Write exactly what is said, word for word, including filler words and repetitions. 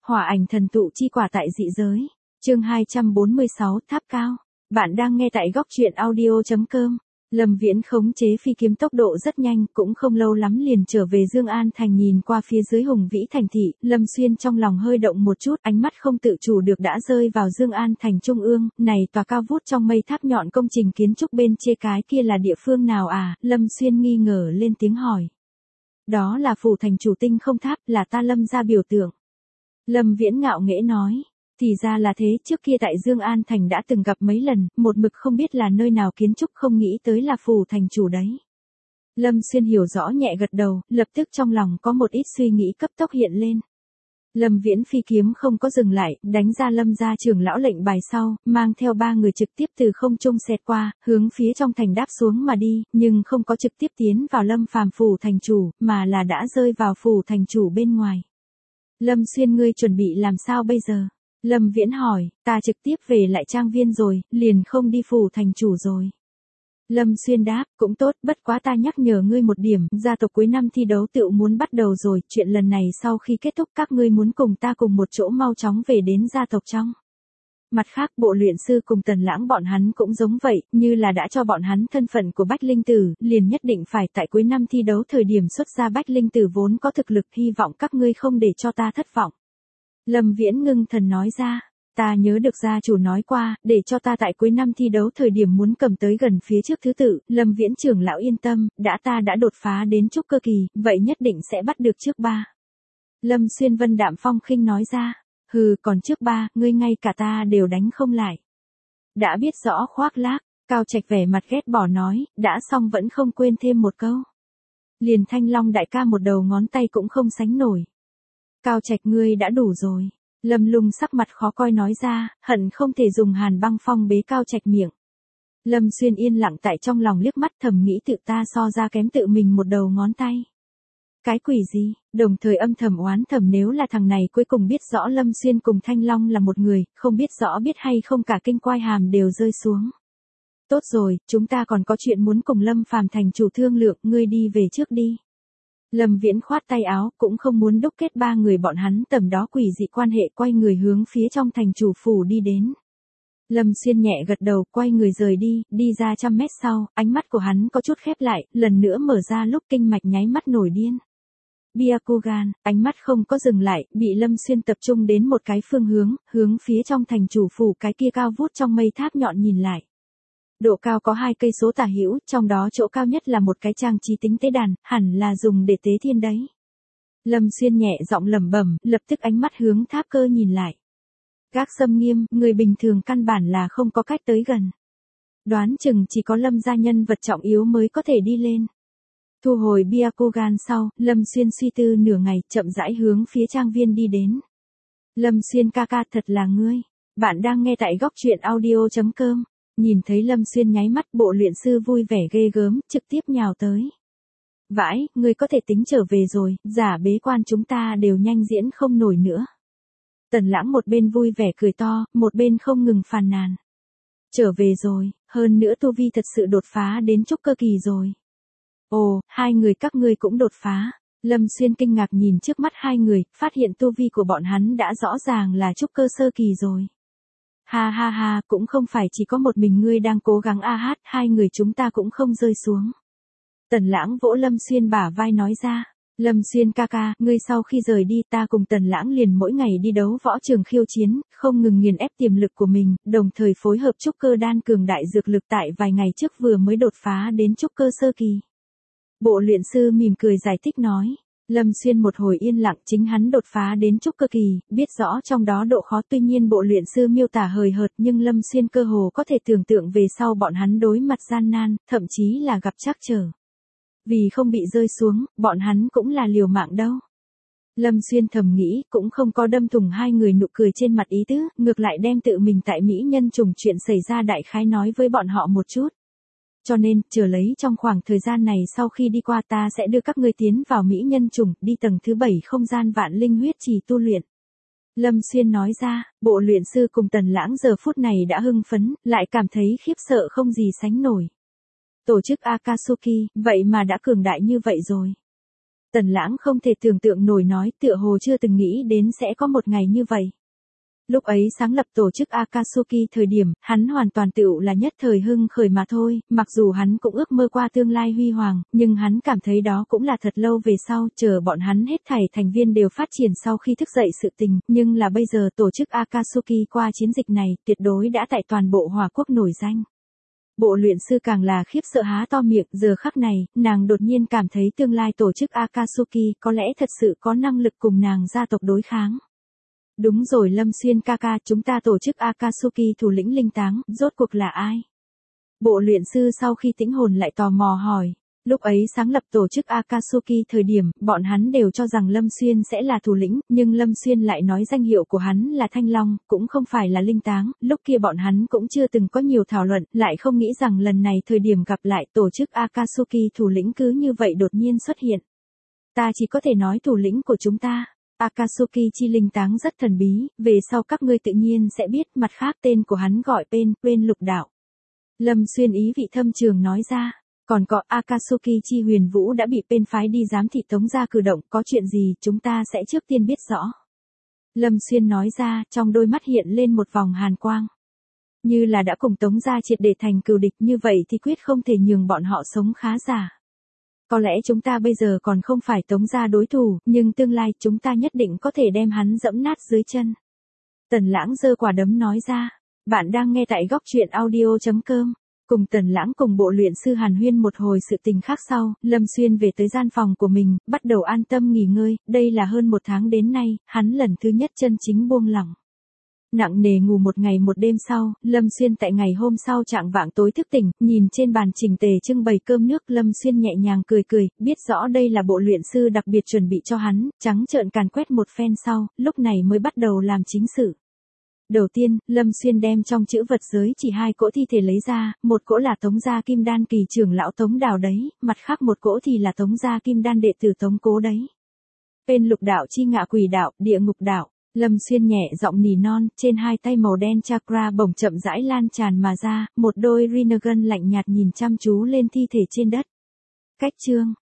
Hỏa ảnh thần tụ chi quả tại dị giới. Chương hai trăm bốn mươi sáu, tháp cao. Bạn đang nghe tại góc truyện audio chấm com. Lâm Viễn khống chế phi kiếm tốc độ rất nhanh, cũng không lâu lắm liền trở về Dương An Thành. Nhìn qua phía dưới hùng vĩ thành thị, Lâm Xuyên trong lòng hơi động một chút, ánh mắt không tự chủ được đã rơi vào Dương An Thành trung ương. Này tòa cao vút trong mây tháp nhọn công trình kiến trúc bên chia cái kia là địa phương nào à? Lâm Xuyên nghi ngờ lên tiếng hỏi. Đó là phủ thành chủ Tinh Không Tháp, là ta Lâm gia biểu tượng. Lâm Viễn ngạo nghễ nói. Thì ra là thế, trước kia tại Dương An Thành đã từng gặp mấy lần, một mực không biết là nơi nào kiến trúc, không nghĩ tới là phủ thành chủ đấy. Lâm Xuyên hiểu rõ nhẹ gật đầu, lập tức trong lòng có một ít suy nghĩ cấp tốc hiện lên. Lâm Viễn phi kiếm không có dừng lại, đánh ra Lâm gia trưởng lão lệnh bài sau, mang theo ba người trực tiếp từ không trung xẹt qua, hướng phía trong thành đáp xuống mà đi, nhưng không có trực tiếp tiến vào Lâm Phàm phủ thành chủ, mà là đã rơi vào phủ thành chủ bên ngoài. Lâm Xuyên, ngươi chuẩn bị làm sao bây giờ? Lâm Viễn hỏi. Ta trực tiếp về lại trang viên rồi, liền không đi phủ thành chủ rồi. Lâm Xuyên đáp. Cũng tốt, bất quá ta nhắc nhở ngươi một điểm, gia tộc cuối năm thi đấu tựu muốn bắt đầu rồi, chuyện lần này sau khi kết thúc các ngươi muốn cùng ta cùng một chỗ mau chóng về đến gia tộc trong. Mặt khác, bộ luyện sư cùng Tần Lãng bọn hắn cũng giống vậy, như là đã cho bọn hắn thân phận của Bách Linh Tử, liền nhất định phải tại cuối năm thi đấu thời điểm xuất ra Bách Linh Tử vốn có thực lực, hy vọng các ngươi không để cho ta thất vọng. Lâm Viễn ngưng thần nói ra. Ta nhớ được gia chủ nói qua, để cho ta tại cuối năm thi đấu thời điểm muốn cầm tới gần phía trước thứ tự. Lâm Viễn trưởng lão yên tâm, đã ta đã đột phá đến trúc cơ kỳ, vậy nhất định sẽ bắt được trước ba. Lâm Xuyên vân đạm phong khinh nói ra. Hừ, còn trước ba, ngươi ngay cả ta đều đánh không lại. Đã biết rõ khoác lác. Cao Trạch vẻ mặt ghét bỏ nói, đã xong vẫn không quên thêm một câu. Liền Thanh Long đại ca một đầu ngón tay cũng không sánh nổi. Cao Trạch, ngươi đã đủ rồi. Lâm Lung sắc mặt khó coi nói ra, hận không thể dùng hàn băng phong bế Cao Trạch miệng. Lâm Xuyên yên lặng tại trong lòng liếc mắt, thầm nghĩ tự ta so ra kém tự mình một đầu ngón tay. Cái quỷ gì? Đồng thời âm thầm oán thầm, nếu là thằng này cuối cùng biết rõ Lâm Xuyên cùng Thanh Long là một người, không biết rõ biết hay không cả kinh quai hàm đều rơi xuống. Tốt rồi, chúng ta còn có chuyện muốn cùng Lâm Phàm thành chủ thương lượng, ngươi đi về trước đi. Lâm Viễn khoát tay áo, cũng không muốn đúc kết ba người bọn hắn tầm đó quỷ dị quan hệ, quay người hướng phía trong thành chủ phủ đi đến. Lâm Xuyên nhẹ gật đầu, quay người rời đi, đi ra trăm mét sau, ánh mắt của hắn có chút khép lại, lần nữa mở ra lúc kinh mạch nháy mắt nổi điên. Byakugan, ánh mắt không có dừng lại, bị Lâm Xuyên tập trung đến một cái phương hướng, hướng phía trong thành chủ phủ cái kia cao vút trong mây tháp nhọn nhìn lại. Độ cao có hai cây số tả hữu, trong đó chỗ cao nhất là một cái trang trí tính tế đàn, hẳn là dùng để tế thiên đấy. Lâm Xuyên nhẹ giọng lẩm bẩm, lập tức ánh mắt hướng tháp cơ nhìn lại. Gác xâm nghiêm, người bình thường căn bản là không có cách tới gần. Đoán chừng chỉ có Lâm gia nhân vật trọng yếu mới có thể đi lên. Thu hồi Byakugan sau, Lâm Xuyên suy tư nửa ngày, chậm rãi hướng phía trang viên đi đến. Lâm Xuyên ca ca, thật là ngươi. Bạn đang nghe tại góc truyện audio chấm com. Nhìn thấy Lâm Xuyên nháy mắt, bộ luyện sư vui vẻ ghê gớm, trực tiếp nhào tới. Vãi, ngươi có thể tính trở về rồi, giả bế quan chúng ta đều nhanh diễn không nổi nữa. Tần Lãng một bên vui vẻ cười to, một bên không ngừng phàn nàn. Trở về rồi, hơn nữa tu vi thật sự đột phá đến trúc cơ kỳ rồi. Ồ, hai người các ngươi cũng đột phá. Lâm Xuyên kinh ngạc nhìn trước mắt hai người, phát hiện tu vi của bọn hắn đã rõ ràng là trúc cơ sơ kỳ rồi. Ha ha ha, cũng không phải chỉ có một mình ngươi đang cố gắng a hát, hai người chúng ta cũng không rơi xuống. Tần Lãng vỗ Lâm Xuyên bả vai nói ra. Lâm Xuyên ca ca, ngươi sau khi rời đi ta cùng Tần Lãng liền mỗi ngày đi đấu võ trường khiêu chiến, không ngừng nghiền ép tiềm lực của mình, đồng thời phối hợp trúc cơ đan cường đại dược lực, tại vài ngày trước vừa mới đột phá đến trúc cơ sơ kỳ. Bộ luyện sư mỉm cười giải thích nói. Lâm Xuyên một hồi yên lặng, chính hắn đột phá đến trúc cơ kỳ, biết rõ trong đó độ khó, tuy nhiên bộ luyện sư miêu tả hời hợt, nhưng Lâm Xuyên cơ hồ có thể tưởng tượng về sau bọn hắn đối mặt gian nan, thậm chí là gặp trắc trở. Vì không bị rơi xuống, bọn hắn cũng là liều mạng đâu. Lâm Xuyên thầm nghĩ, cũng không có đâm thủng hai người nụ cười trên mặt ý tứ, ngược lại đem tự mình tại Mỹ Nhân Trùng chuyện xảy ra đại khái nói với bọn họ một chút. Cho nên, chờ lấy trong khoảng thời gian này sau khi đi qua ta sẽ đưa các ngươi tiến vào Mỹ Nhân Trùng, đi tầng thứ bảy không gian vạn linh huyết trì tu luyện. Lâm Xuyên nói ra, bộ luyện sư cùng Tần Lãng giờ phút này đã hưng phấn, lại cảm thấy khiếp sợ không gì sánh nổi. Tổ chức Akatsuki, vậy mà đã cường đại như vậy rồi. Tần Lãng không thể tưởng tượng nổi nói, tựa hồ chưa từng nghĩ đến sẽ có một ngày như vậy. Lúc ấy sáng lập tổ chức Akatsuki thời điểm, hắn hoàn toàn tựu là nhất thời hưng khởi mà thôi, mặc dù hắn cũng ước mơ qua tương lai huy hoàng, nhưng hắn cảm thấy đó cũng là thật lâu về sau, chờ bọn hắn hết thảy thành viên đều phát triển sau khi thức dậy sự tình, nhưng là bây giờ tổ chức Akatsuki qua chiến dịch này, tuyệt đối đã tại toàn bộ Hòa Quốc nổi danh. Bộ luyện sư càng là khiếp sợ há to miệng, giờ khắc này, nàng đột nhiên cảm thấy tương lai tổ chức Akatsuki có lẽ thật sự có năng lực cùng nàng gia tộc đối kháng. Đúng rồi Lâm Xuyên ca ca, chúng ta tổ chức Akatsuki thủ lĩnh linh táng, rốt cuộc là ai? Bộ luyện sư sau khi tĩnh hồn lại tò mò hỏi. Lúc ấy sáng lập tổ chức Akatsuki thời điểm, bọn hắn đều cho rằng Lâm Xuyên sẽ là thủ lĩnh, nhưng Lâm Xuyên lại nói danh hiệu của hắn là Thanh Long, cũng không phải là linh táng, lúc kia bọn hắn cũng chưa từng có nhiều thảo luận, lại không nghĩ rằng lần này thời điểm gặp lại tổ chức Akatsuki thủ lĩnh cứ như vậy đột nhiên xuất hiện. Ta chỉ có thể nói thủ lĩnh của chúng ta. Akatsuki chi linh táng rất thần bí, về sau các ngươi tự nhiên sẽ biết, mặt khác tên của hắn gọi Pen, Pen Lục Đạo. Lâm Xuyên ý vị thâm trường nói ra, còn có Akatsuki chi huyền vũ đã bị Pen phái đi giám thị Tống gia cử động, có chuyện gì chúng ta sẽ trước tiên biết rõ. Lâm Xuyên nói ra, trong đôi mắt hiện lên một vòng hàn quang. Như là đã cùng Tống gia triệt để thành cừu địch, như vậy thì quyết không thể nhường bọn họ sống khá giả. Có lẽ chúng ta bây giờ còn không phải Tống gia đối thủ, nhưng tương lai chúng ta nhất định có thể đem hắn dẫm nát dưới chân. Tần Lãng giơ quả đấm nói ra. Bạn đang nghe tại góc truyện audio chấm com. Cùng Tần Lãng cùng bộ luyện sư hàn huyên một hồi sự tình khác sau, Lâm Xuyên về tới gian phòng của mình, bắt đầu an tâm nghỉ ngơi, đây là hơn một tháng đến nay, hắn lần thứ nhất chân chính buông lỏng. Nặng nề ngủ một ngày một đêm sau, Lâm Xuyên tại ngày hôm sau trạng vạng tối thức tỉnh, nhìn trên bàn chỉnh tề trưng bày cơm nước, Lâm Xuyên nhẹ nhàng cười cười, biết rõ đây là bộ luyện sư đặc biệt chuẩn bị cho hắn, trắng trợn càn quét một phen sau, lúc này mới bắt đầu làm chính sự. Đầu tiên, Lâm Xuyên đem trong chữ vật giới chỉ hai cỗ thi thể lấy ra, một cỗ là Tống gia Kim Đan kỳ trưởng lão Tống Đào đấy, mặt khác một cỗ thì là Tống gia Kim Đan đệ tử Tống Cố đấy. Bên Lục Đạo chi ngạ quỷ đạo, địa ngục đạo. Lâm Xuyên nhẹ giọng nỉ non, trên hai tay màu đen chakra bổng chậm rãi lan tràn mà ra, một đôi Rinnegan lạnh nhạt nhìn chăm chú lên thi thể trên đất. Cách chương